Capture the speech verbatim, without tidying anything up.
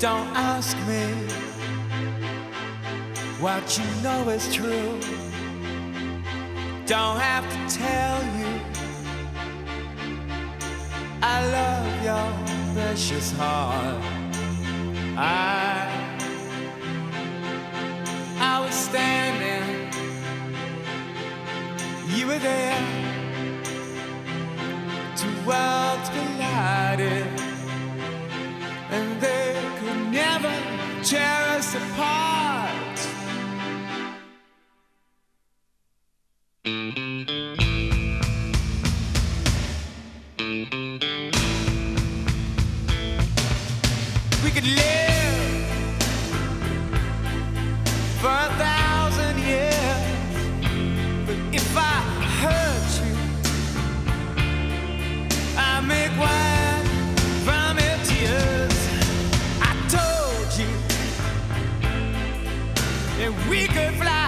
Don't ask me what you know is true. Don't have to tell you I love your precious heart. I, I was standing, you were there. Two worlds collided, and they could never tear us apart. We could live for a thousand years, but if I hurt you, I make wine from your tears. I told you that we could fly